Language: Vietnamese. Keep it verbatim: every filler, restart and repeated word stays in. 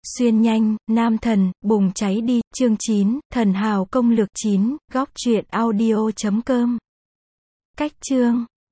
Xuyên nhanh, nam thần, bùng cháy đi, chương chín, thần hào công lược chín, góc truyện audio chấm com. Cách chương